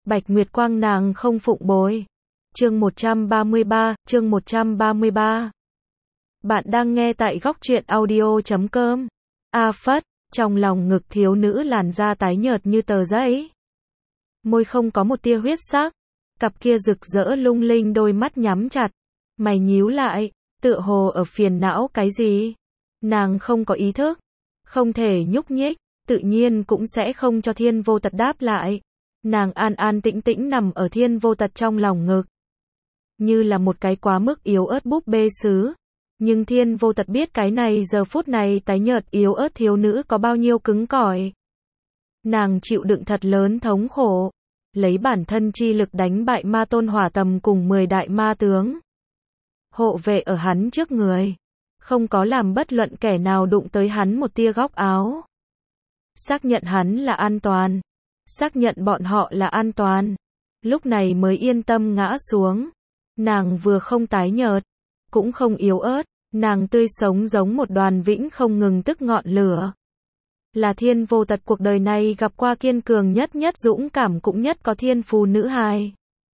Bạch Nguyệt Quang nàng không phụng bồi. Chương 133. Bạn đang nghe tại góc truyện audio.com. A phất, trong lòng ngực thiếu nữ làn da tái nhợt như tờ giấy. Môi không có một tia huyết sắc, cặp kia rực rỡ lung linh đôi mắt nhắm chặt, mày nhíu lại, tựa hồ ở phiền não cái gì. Nàng không có ý thức, không thể nhúc nhích, tự nhiên cũng sẽ không cho Thiên Vô Tật đáp lại. Nàng an an tĩnh tĩnh nằm ở Thiên Vô Tật trong lòng ngực, như là một cái quá mức yếu ớt búp bê sứ. Nhưng Thiên Vô Tật biết cái này giờ phút này tái nhợt yếu ớt thiếu nữ có bao nhiêu cứng cỏi. Nàng chịu đựng thật lớn thống khổ, lấy bản thân chi lực đánh bại ma tôn hỏa tầm cùng 10 đại ma tướng. Hộ vệ ở hắn trước người, không có làm bất luận kẻ nào đụng tới hắn một tia góc áo. Xác nhận hắn là an toàn, xác nhận bọn họ là an toàn, lúc này mới yên tâm ngã xuống. Nàng vừa không tái nhợt, cũng không yếu ớt, nàng tươi sống giống một đoàn vĩnh không ngừng tức ngọn lửa. Là Thiên Vô Tật cuộc đời này gặp qua kiên cường nhất, nhất dũng cảm cũng nhất có thiên phú nữ hài.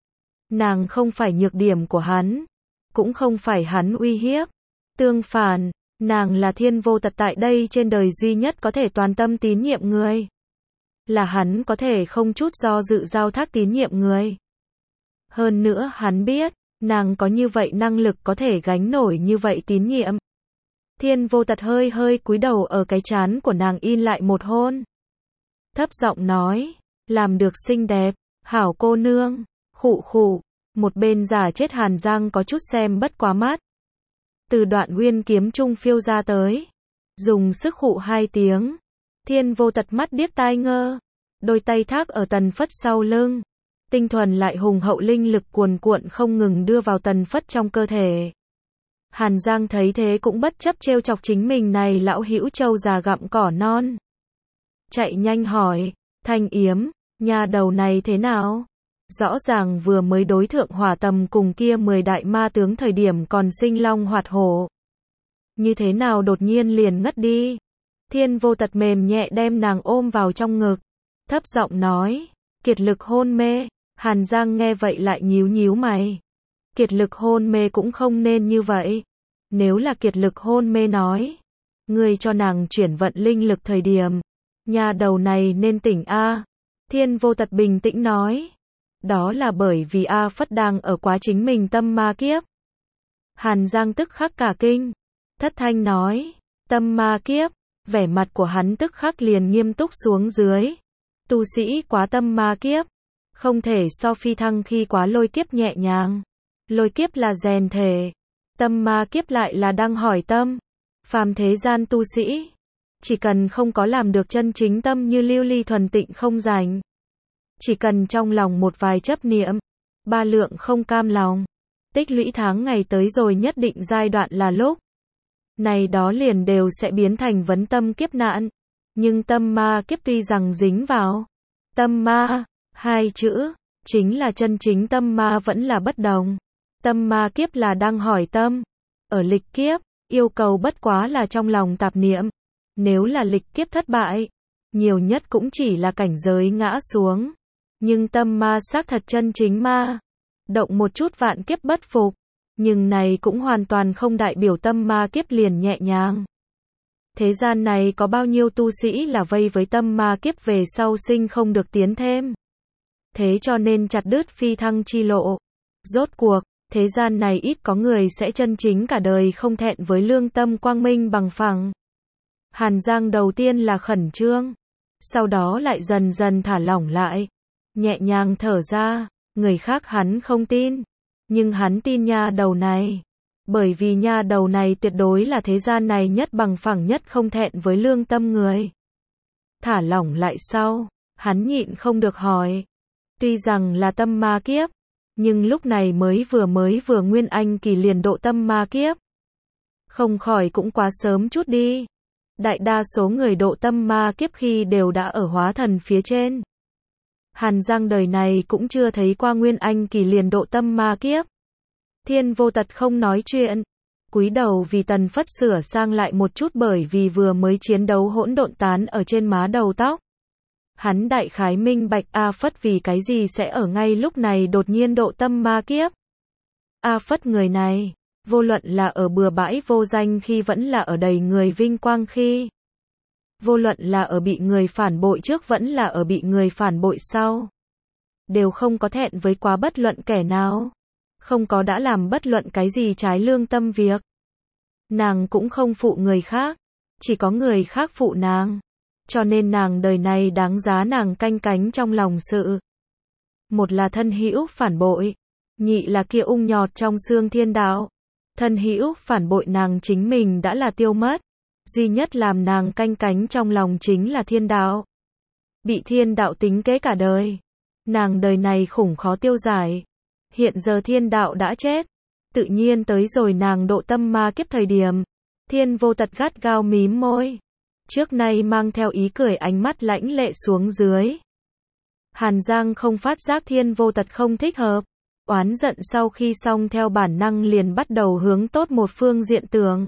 Nàng không phải nhược điểm của hắn, cũng không phải hắn uy hiếp. Tương phản, nàng là Thiên Vô Tật tại đây trên đời duy nhất có thể toàn tâm tín nhiệm người. Là hắn có thể không chút do dự giao thác tín nhiệm người. Hơn nữa hắn biết, nàng có như vậy năng lực có thể gánh nổi như vậy tín nhiệm. Thiên Vô Tật hơi hơi cúi đầu ở cái trán của nàng in lại một hôn. Thấp giọng nói, làm được xinh đẹp, hảo cô nương, khụ khụ. Một bên giả chết Hàn Giang có chút xem bất quá mắt. Từ đoạn nguyên kiếm trung phiêu ra tới, dùng sức khụ 2 tiếng. Thiên Vô Tật mắt điếc tai ngơ, đôi tay thác ở Tần Phất sau lưng. Tinh thuần lại hùng hậu linh lực cuồn cuộn không ngừng đưa vào Tần Phất trong cơ thể. Hàn Giang thấy thế cũng bất chấp trêu chọc chính mình này lão hữu trâu già gặm cỏ non. Chạy nhanh hỏi, Thanh Yếm, nhà đầu này thế nào? Rõ ràng vừa mới đối thượng hỏa tầm cùng kia 10 đại ma tướng thời điểm còn sinh long hoạt hổ. Như thế nào đột nhiên liền ngất đi? Thiên Vô Tật mềm nhẹ đem nàng ôm vào trong ngực, thấp giọng nói, kiệt lực hôn mê. Hàn Giang nghe vậy lại nhíu nhíu mày. Kiệt lực hôn mê cũng không nên như vậy. Nếu là kiệt lực hôn mê nói, ngươi cho nàng chuyển vận linh lực thời điểm, nhà đầu này nên tỉnh a. Thiên Vô Tật bình tĩnh nói, đó là bởi vì A Phất đang ở quá chính mình tâm ma kiếp. Hàn Giang tức khắc cả kinh, thất thanh nói, tâm ma kiếp. Vẻ mặt của hắn tức khắc liền nghiêm túc xuống dưới. Tu sĩ quá tâm ma kiếp, không thể so phi thăng khi quá lôi kiếp nhẹ nhàng. Lôi kiếp là rèn thể, tâm ma kiếp lại là đang hỏi tâm. Phàm thế gian tu sĩ, chỉ cần không có làm được chân chính tâm như lưu ly thuần tịnh không rảnh, chỉ cần trong lòng một vài chấp niệm, 3 lượng không cam lòng, tích lũy tháng ngày tới rồi nhất định giai đoạn là lúc này đó liền đều sẽ biến thành vấn tâm kiếp nạn. Nhưng tâm ma kiếp tuy rằng dính vào tâm ma 2 chữ, chính là chân chính tâm ma vẫn là bất đồng. Tâm ma kiếp là đang hỏi tâm. Ở lịch kiếp, yêu cầu bất quá là trong lòng tạp niệm. Nếu là lịch kiếp thất bại, nhiều nhất cũng chỉ là cảnh giới ngã xuống. Nhưng tâm ma xác thật chân chính ma, động một chút vạn kiếp bất phục. Nhưng này cũng hoàn toàn không đại biểu tâm ma kiếp liền nhẹ nhàng. Thế gian này có bao nhiêu tu sĩ là vây với tâm ma kiếp về sau sinh không được tiến thêm. Thế cho nên chặt đứt phi thăng chi lộ. Rốt cuộc, thế gian này ít có người sẽ chân chính cả đời không thẹn với lương tâm quang minh bằng phẳng. Hàn Giang đầu tiên là khẩn trương, sau đó lại dần dần thả lỏng lại, nhẹ nhàng thở ra. Người khác hắn không tin, nhưng hắn tin nha đầu này. Bởi vì nha đầu này tuyệt đối là thế gian này nhất bằng phẳng nhất không thẹn với lương tâm người. Thả lỏng lại sau, hắn nhịn không được hỏi. Tuy rằng là tâm ma kiếp, nhưng lúc này mới vừa nguyên anh kỳ liền độ tâm ma kiếp. Không khỏi cũng quá sớm chút đi. Đại đa số người độ tâm ma kiếp khi đều đã ở hóa thần phía trên. Hàn Giang đời này cũng chưa thấy qua nguyên anh kỳ liền độ tâm ma kiếp. Thiên Vô Tật không nói chuyện, cúi đầu vì Tần Phất sửa sang lại một chút bởi vì vừa mới chiến đấu hỗn độn tán ở trên má đầu tóc. Hắn đại khái minh bạch A Phất vì cái gì sẽ ở ngay lúc này đột nhiên độ tâm ma kiếp. A Phất người này, vô luận là ở bừa bãi vô danh khi vẫn là ở đầy người vinh quang khi. Vô luận là ở bị người phản bội trước vẫn là ở bị người phản bội sau. Đều không có thẹn với quá bất luận kẻ nào. Không có đã làm bất luận cái gì trái lương tâm việc. Nàng cũng không phụ người khác. Chỉ có người khác phụ nàng. Cho nên nàng đời này đáng giá nàng canh cánh trong lòng sự. Một là thân hữu phản bội. Nhị là kia ung nhọt trong xương thiên đạo. Thân hữu phản bội nàng chính mình đã là tiêu mất. Duy nhất làm nàng canh cánh trong lòng chính là thiên đạo. Bị thiên đạo tính kế cả đời. Nàng đời này khủng khó tiêu giải. Hiện giờ thiên đạo đã chết. Tự nhiên tới rồi nàng độ tâm ma kiếp thời điểm. Thiên vô tật gắt gao mím môi. Trước nay mang theo ý cười ánh mắt lãnh lệ xuống dưới. Hàn Giang không phát giác thiên vô tật không thích hợp. Oán giận sau khi xong theo bản năng liền bắt đầu hướng tốt một phương diện tưởng.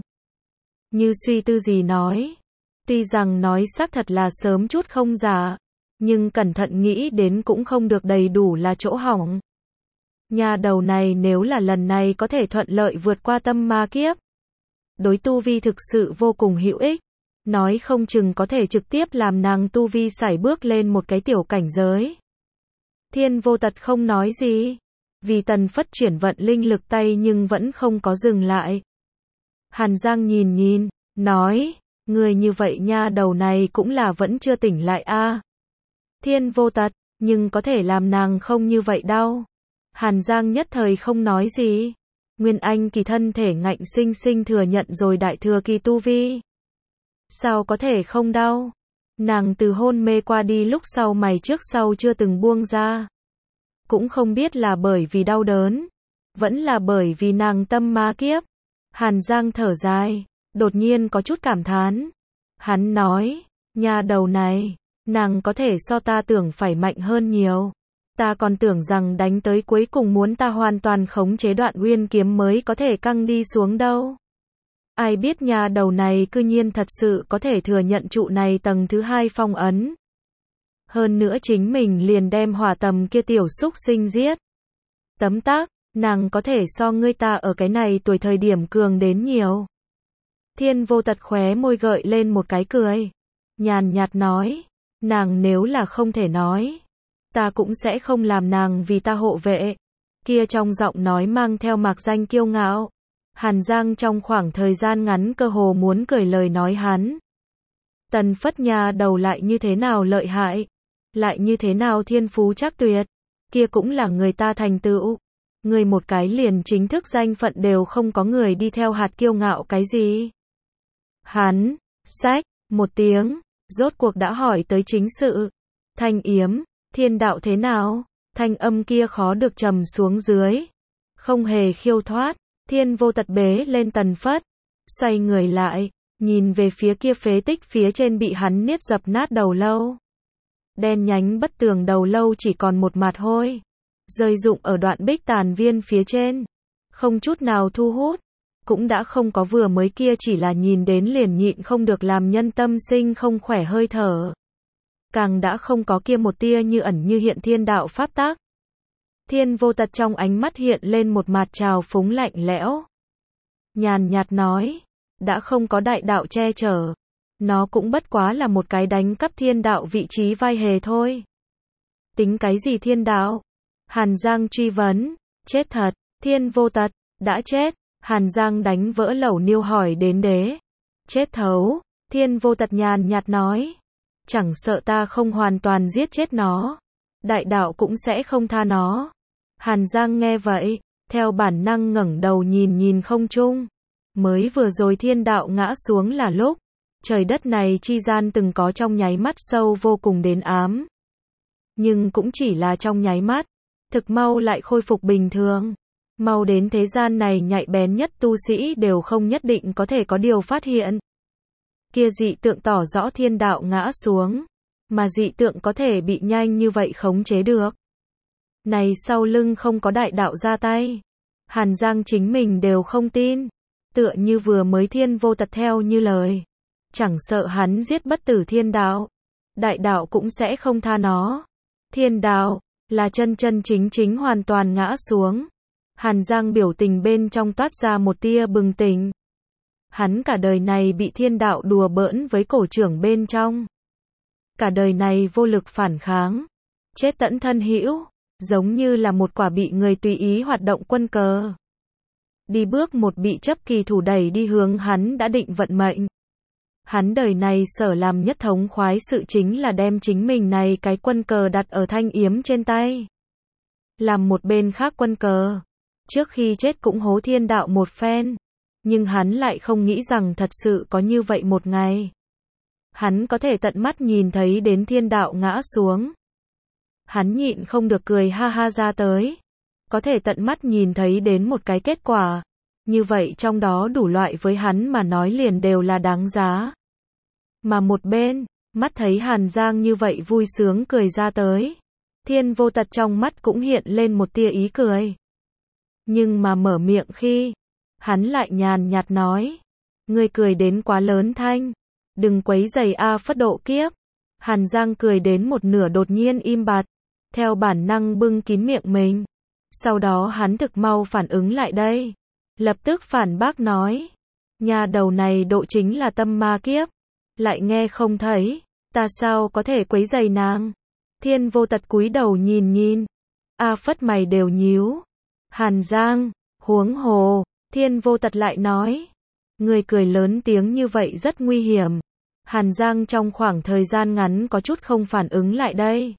Như suy tư gì nói. Tuy rằng nói xác thật là sớm chút không giả. Nhưng cẩn thận nghĩ đến cũng không được đầy đủ là chỗ hỏng. Nhà đầu này nếu là lần này có thể thuận lợi vượt qua tâm ma kiếp. Đối tu vi thực sự vô cùng hữu ích. Nói không chừng có thể trực tiếp làm nàng tu vi sải bước lên một cái tiểu cảnh giới. Thiên vô tật không nói gì. Vì Tần Phất chuyển vận linh lực tay nhưng vẫn không có dừng lại. Hàn Giang nhìn, nói, người như vậy nha đầu này cũng là vẫn chưa tỉnh lại a. Thiên vô tật, nhưng có thể làm nàng không như vậy đâu. Hàn Giang nhất thời không nói gì. Nguyên Anh kỳ thân thể ngạnh sinh sinh thừa nhận rồi đại thừa kỳ tu vi. Sao có thể không đau? Nàng từ hôn mê qua đi lúc sau mày trước sau chưa từng buông ra. Cũng không biết là bởi vì đau đớn, vẫn là bởi vì nàng tâm ma kiếp. Hàn Giang thở dài, đột nhiên có chút cảm thán. Hắn nói, nhà đầu này, nàng có thể so ta tưởng phải mạnh hơn nhiều. Ta còn tưởng rằng đánh tới cuối cùng muốn ta hoàn toàn khống chế Đoạn Uyên kiếm mới có thể căng đi xuống đâu. Ai biết nhà đầu này cư nhiên thật sự có thể thừa nhận trụ này tầng thứ 2 phong ấn. Hơn nữa chính mình liền đem hỏa tầm kia tiểu xúc sinh giết. Tấm tắc, nàng có thể so ngươi ta ở cái này tuổi thời điểm cường đến nhiều. Thiên vô tật khóe môi gợi lên một cái cười. Nhàn nhạt nói, nàng nếu là không thể nói, ta cũng sẽ không làm nàng vì ta hộ vệ. Kia trong giọng nói mang theo mạc danh kiêu ngạo. Hàn Giang trong khoảng thời gian ngắn cơ hồ muốn cười lời nói hắn. Tần Phất nhà đầu lại như thế nào lợi hại, lại như thế nào thiên phú chắc tuyệt, kia cũng là người ta thành tựu. Người một cái liền chính thức danh phận đều không có người đi theo hạt kiêu ngạo cái gì. Hắn, xách, một tiếng, rốt cuộc đã hỏi tới chính sự. Thanh Yếm, thiên đạo thế nào? Thanh âm kia khó được trầm xuống dưới. Không hề khiêu thoát, thiên vô tật bế lên Tần Phất. Xoay người lại, nhìn về phía kia phế tích phía trên bị hắn niết dập nát đầu lâu. Đen nhánh bất tường đầu lâu chỉ còn một mạt hôi. Rơi rụng ở đoạn bích tàn viên phía trên. Không chút nào thu hút. Cũng đã không có vừa mới kia chỉ là nhìn đến liền nhịn không được làm nhân tâm sinh không khỏe hơi thở. Càng đã không có kia một tia như ẩn như hiện thiên đạo pháp tác. Thiên vô tật trong ánh mắt hiện lên một mạt trào phúng lạnh lẽo. Nhàn nhạt nói, đã không có đại đạo che chở. Nó cũng bất quá là một cái đánh cắp thiên đạo vị trí vai hề thôi. Tính cái gì thiên đạo? Hàn Giang truy vấn, chết thật, thiên vô tật, đã chết. Hàn Giang đánh vỡ lẩu niêu hỏi đến đế. Chết thấu, thiên vô tật nhàn nhạt nói. Chẳng sợ ta không hoàn toàn giết chết nó. Đại đạo cũng sẽ không tha nó. Hàn Giang nghe vậy, theo bản năng ngẩng đầu nhìn không trung. Mới vừa rồi thiên đạo ngã xuống là lúc. Trời đất này chi gian từng có trong nháy mắt sâu vô cùng đến ám. Nhưng cũng chỉ là trong nháy mắt. Thực mau lại khôi phục bình thường. Mau đến thế gian này nhạy bén nhất tu sĩ đều không nhất định có thể có điều phát hiện. Kia dị tượng tỏ rõ thiên đạo ngã xuống. Mà dị tượng có thể bị nhanh như vậy khống chế được. Này sau lưng không có đại đạo ra tay. Hàn Giang chính mình đều không tin. Tựa như vừa mới thiên vô tật theo như lời. Chẳng sợ hắn giết bất tử thiên đạo. đại đạo cũng sẽ không tha nó. Thiên đạo, là chân chân chính chính hoàn toàn ngã xuống. Hàn Giang biểu tình bên trong toát ra một tia bừng tỉnh. Hắn cả đời này bị thiên đạo đùa bỡn với cổ trưởng bên trong. Cả đời này vô lực phản kháng. Chết tẫn thân hữu, giống như là một quả bị người tùy ý hoạt động quân cờ. Đi bước một bị chấp kỳ thủ đẩy đi hướng hắn đã định vận mệnh. Hắn đời này sở làm nhất thống khoái sự chính là đem chính mình này cái quân cờ đặt ở Thanh Yếm trên tay. Làm một bên khác quân cờ. Trước khi chết cũng hố thiên đạo một phen. Nhưng hắn lại không nghĩ rằng thật sự có như vậy một ngày. Hắn có thể tận mắt nhìn thấy đến thiên đạo ngã xuống. Hắn nhịn không được cười ha ha ra tới. Có thể tận mắt nhìn thấy đến một cái kết quả. Như vậy trong đó đủ loại với hắn mà nói liền đều là đáng giá. Mà một bên, mắt thấy Hàn Giang như vậy vui sướng cười ra tới. Thiên Vô Tật trong mắt cũng hiện lên một tia ý cười. Nhưng mà mở miệng khi, hắn lại nhàn nhạt nói. Ngươi cười đến quá lớn thanh. Đừng quấy rầy A Phất độ kiếp. Hàn Giang cười đến một nửa đột nhiên im bặt. Theo bản năng bưng kín miệng mình. Sau đó hắn thực mau phản ứng lại đây. Lập tức phản bác nói. Nhà đầu này độ chính là tâm ma kiếp. Lại nghe không thấy. Ta sao có thể quấy rầy nàng. Thiên Vô Tật cúi đầu nhìn nhìn. A Phất mày đều nhíu. Hàn Giang, huống hồ. Thiên Vô Tật lại nói. Người cười lớn tiếng như vậy rất nguy hiểm. Hàn Giang trong khoảng thời gian ngắn có chút không phản ứng lại đây.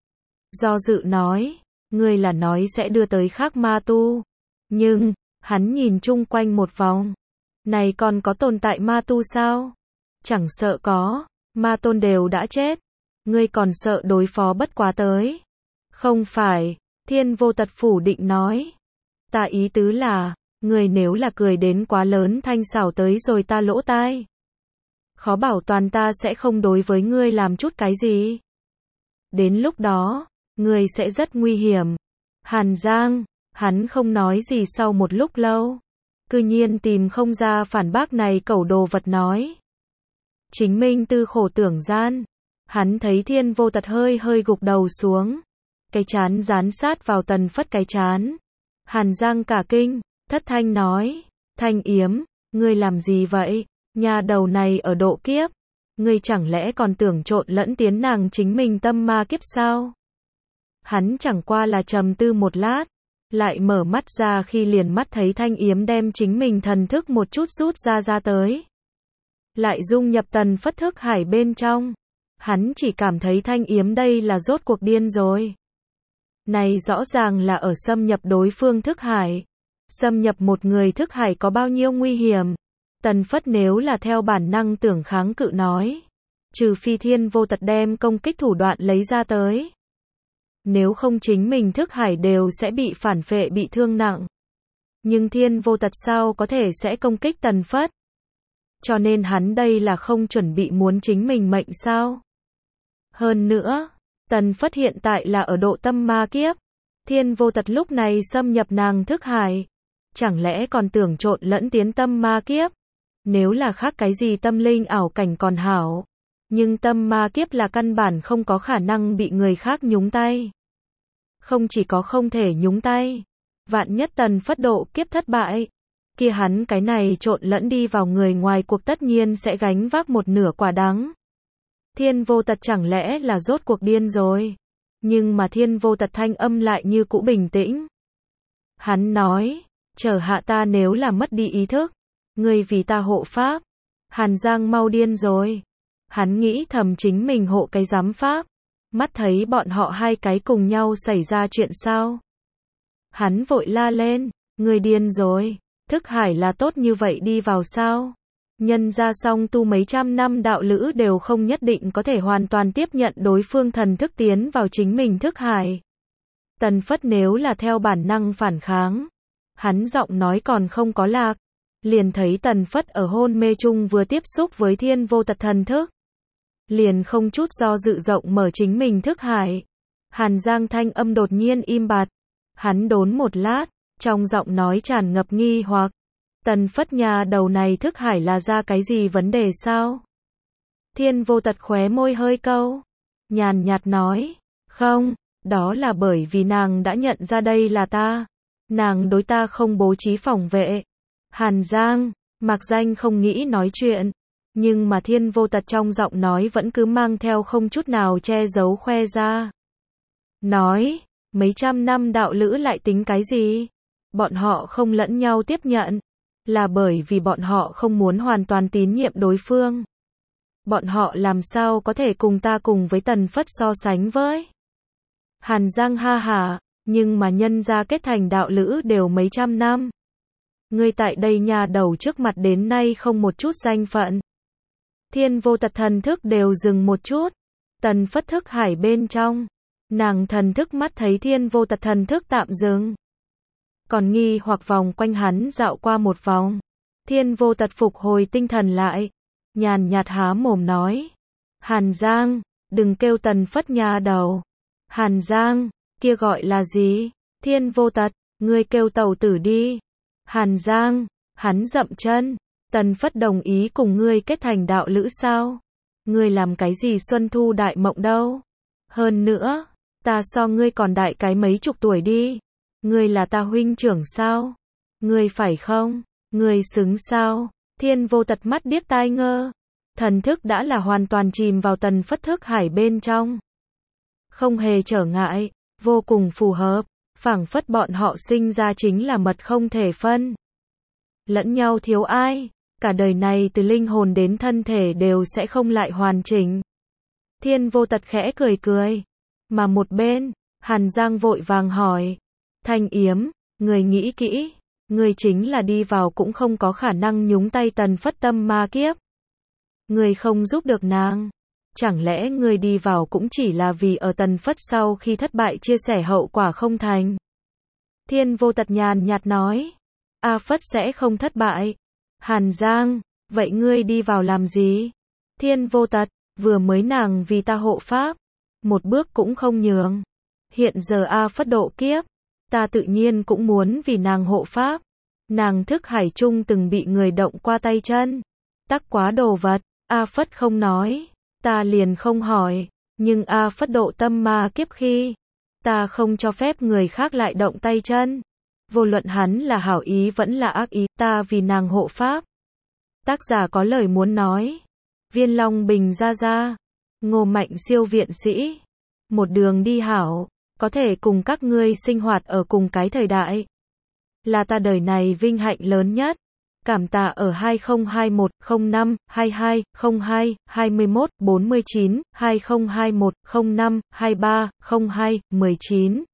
Do dự nói. Ngươi là nói sẽ đưa tới khác ma tu. Nhưng, hắn nhìn chung quanh một vòng. Này còn có tồn tại ma tu sao? Chẳng sợ có. Ma tôn đều đã chết. Ngươi còn sợ đối phó bất quá tới. Không phải. Thiên Vô Tật phủ định nói. Ta ý tứ là. Ngươi nếu là cười đến quá lớn thanh xảo tới rồi ta lỗ tai. Khó bảo toàn ta sẽ không đối với ngươi làm chút cái gì. Đến lúc đó, ngươi sẽ rất nguy hiểm. Hàn Giang, hắn không nói gì sau một lúc lâu. Cư nhiên tìm không ra phản bác này cẩu đồ vật nói. Chính minh tư khổ tưởng gian. Hắn thấy Thiên Vô Tật hơi hơi gục đầu xuống. Cái chán dán sát vào Tần Phất cái chán. Hàn Giang cả kinh, thất thanh nói. Thanh Yếm, ngươi làm gì vậy? Nhà đầu này ở độ kiếp. Ngươi chẳng lẽ còn tưởng trộn lẫn tiến nàng chính mình tâm ma kiếp sao? Hắn chẳng qua là trầm tư một lát. Lại mở mắt ra khi liền mắt thấy Thanh Yếm đem chính mình thần thức một chút rút ra tới. Lại dung nhập Tần Phất thức hải bên trong. Hắn chỉ cảm thấy Thanh Yếm đây là rốt cuộc điên rồi. Này rõ ràng là ở xâm nhập đối phương thức hải. Xâm nhập một người thức hải có bao nhiêu nguy hiểm. Tần Phất nếu là theo bản năng tưởng kháng cự nói. Trừ phi Thiên Vô Tật đem công kích thủ đoạn lấy ra tới. Nếu không chính mình thức hải đều sẽ bị phản phệ bị thương nặng. Nhưng Thiên Vô Tật sao có thể sẽ công kích Tần Phất. Cho nên hắn đây là không chuẩn bị muốn chính mình mệnh sao. Hơn nữa, Tần Phất hiện tại là ở độ tâm ma kiếp. Thiên Vô Tật lúc này xâm nhập nàng thức hải. Chẳng lẽ còn tưởng trộn lẫn tiến tâm ma kiếp. Nếu là khác cái gì tâm linh ảo cảnh còn hảo. Nhưng tâm ma kiếp là căn bản không có khả năng bị người khác nhúng tay. Không chỉ có không thể nhúng tay. Vạn nhất Tần Phất độ kiếp thất bại. Kia hắn cái này trộn lẫn đi vào người ngoài cuộc tất nhiên sẽ gánh vác một nửa quả đắng. Thiên Vô Tật chẳng lẽ là rốt cuộc điên rồi. Nhưng mà Thiên Vô Tật thanh âm lại như cũ bình tĩnh. Hắn nói, chờ hạ ta nếu là mất đi ý thức. Ngươi vì ta hộ pháp. Hàn Giang mau điên rồi. Hắn nghĩ thầm chính mình hộ cái giám pháp. Mắt thấy bọn họ hai cái cùng nhau xảy ra chuyện sao. Hắn vội la lên, ngươi điên rồi. Thức hải là tốt như vậy đi vào sao? Nhân ra song tu mấy trăm năm đạo lữ đều không nhất định có thể hoàn toàn tiếp nhận đối phương thần thức tiến vào chính mình thức hải. Tần Phất nếu là theo bản năng phản kháng. Hắn giọng nói còn không có lạc. Liền thấy Tần Phất ở hôn mê chung vừa tiếp xúc với Thiên Vô Tật thần thức. Liền không chút do dự rộng mở chính mình thức hải. Hàn Giang thanh âm đột nhiên im bặt. Hắn đốn một lát, trong giọng nói tràn ngập nghi hoặc. Tần Phất nhà đầu này thức hải là ra cái gì vấn đề sao? Thiên Vô Tật khóe môi hơi câu. nhàn nhạt nói, không, đó là bởi vì nàng đã nhận ra đây là ta. Nàng đối ta không bố trí phòng vệ. Hàn Giang, Mạc Danh không nghĩ nói chuyện, nhưng mà Thiên Vô Tật trong giọng nói vẫn cứ mang theo không chút nào che giấu khoe ra. Nói, mấy trăm năm đạo lữ lại tính cái gì? Bọn họ không lẫn nhau tiếp nhận, là bởi vì bọn họ không muốn hoàn toàn tín nhiệm đối phương. Bọn họ làm sao có thể cùng ta cùng với Tần Phất so sánh với? Hàn Giang ha hả, nhưng mà nhân ra kết thành đạo lữ đều mấy trăm năm. Ngươi tại đây nhà đầu trước mặt đến nay không một chút danh phận. Thiên Vô Tật thần thức đều dừng một chút. Tần Phất thức hải bên trong. Nàng thần thức mắt thấy Thiên Vô Tật thần thức tạm dừng. Còn nghi hoặc vòng quanh hắn dạo qua một vòng. Thiên Vô Tật phục hồi tinh thần lại. Nhàn nhạt há mồm nói. Hàn Giang, đừng kêu Tần Phất nhà đầu. Hàn Giang, kia gọi là gì? Thiên Vô Tật, ngươi kêu tẩu tử đi. Hàn Giang, hắn dậm chân. Tần Phất đồng ý cùng ngươi kết thành đạo lữ sao? Ngươi làm cái gì xuân thu đại mộng đâu? Hơn nữa, ta so ngươi còn đại cái mấy chục tuổi đi. Ngươi là ta huynh trưởng sao? Ngươi phải không? Ngươi xứng sao? Thiên Vô Tật mắt điếc tai ngơ. Thần thức đã là hoàn toàn chìm vào Tần Phất thức hải bên trong. Không hề trở ngại, vô cùng phù hợp, phảng phất bọn họ sinh ra chính là mật không thể phân. Lẫn nhau thiếu ai, cả đời này từ linh hồn đến thân thể đều sẽ không lại hoàn chỉnh. Thiên Vô Tật khẽ cười cười, mà một bên, Hàn Giang vội vàng hỏi, Thanh Yếm, người nghĩ kỹ, người chính là đi vào cũng không có khả năng nhúng tay Tần Phất tâm ma kiếp. Người không giúp được nàng. Chẳng lẽ người đi vào cũng chỉ là vì ở Tần Phất sau khi thất bại chia sẻ hậu quả không thành? Thiên Vô Tật nhàn nhạt nói. A Phất sẽ không thất bại. Hàn Giang, vậy ngươi đi vào làm gì? Thiên Vô Tật, vừa mới nàng vì ta hộ pháp. Một bước cũng không nhường. Hiện giờ A Phất độ kiếp. Ta tự nhiên cũng muốn vì nàng hộ pháp. Nàng thức hải chung từng bị người động qua tay chân. Tắc quá đồ vật, A Phất không nói. Ta liền không hỏi, nhưng A Phất độ tâm ma kiếp khi, ta không cho phép người khác lại động tay chân. Vô luận hắn là hảo ý vẫn là ác ý, ta vì nàng hộ pháp. Tác giả có lời muốn nói. Viên Long Bình ra ra. Ngô Mạnh siêu viện sĩ. Một đường đi hảo, có thể cùng các ngươi sinh hoạt ở cùng cái thời đại. Là ta đời này vinh hạnh lớn nhất. Cảm tạ ở 2021, 05, 22, 02, 21, 49, 2021, 05, 23, 02, 19.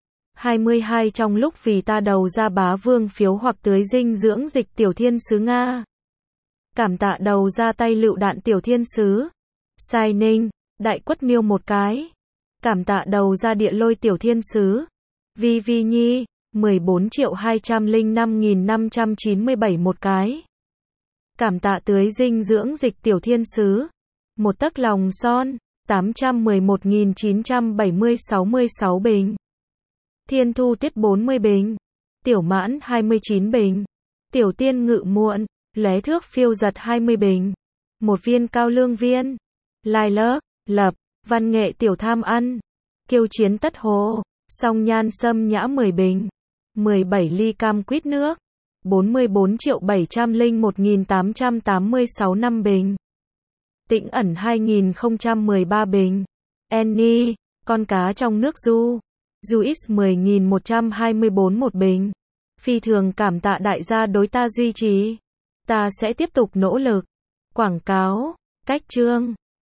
22 trong lúc vì ta đầu ra bá vương phiếu hoặc tưới dinh dưỡng dịch tiểu thiên sứ Nga. Cảm tạ đầu ra tay lựu đạn tiểu thiên sứ. Sai Ninh, đại quất miêu một cái. Cảm tạ đầu ra địa lôi tiểu thiên sứ. Vi Vi Nhi. 14.205.597 một cái. Cảm tạ tưới dinh dưỡng dịch tiểu thiên sứ. Một tấc lòng son. 811.970 66 bình. Thiên Thu Tiết 40 bình. Tiểu Mãn 29 bình. Tiểu Tiên Ngự Muộn. Lóe Thước Phiêu Giật 20 bình. Một viên cao lương viên. Lai Lơ, Lập. Văn Nghệ Tiểu Tham Ăn. Kiêu Chiến Tất Hồ. Song Nhan Sâm Nhã 10 bình. 17 ly cam quýt nước. 44.701.886 năm bình. Tĩnh Ẩn 2013 bình. Annie, con cá trong nước du. Juice 10.124 một bình. Phi thường cảm tạ đại gia đối ta duy trì. Ta sẽ tiếp tục nỗ lực. Quảng cáo, cách chương.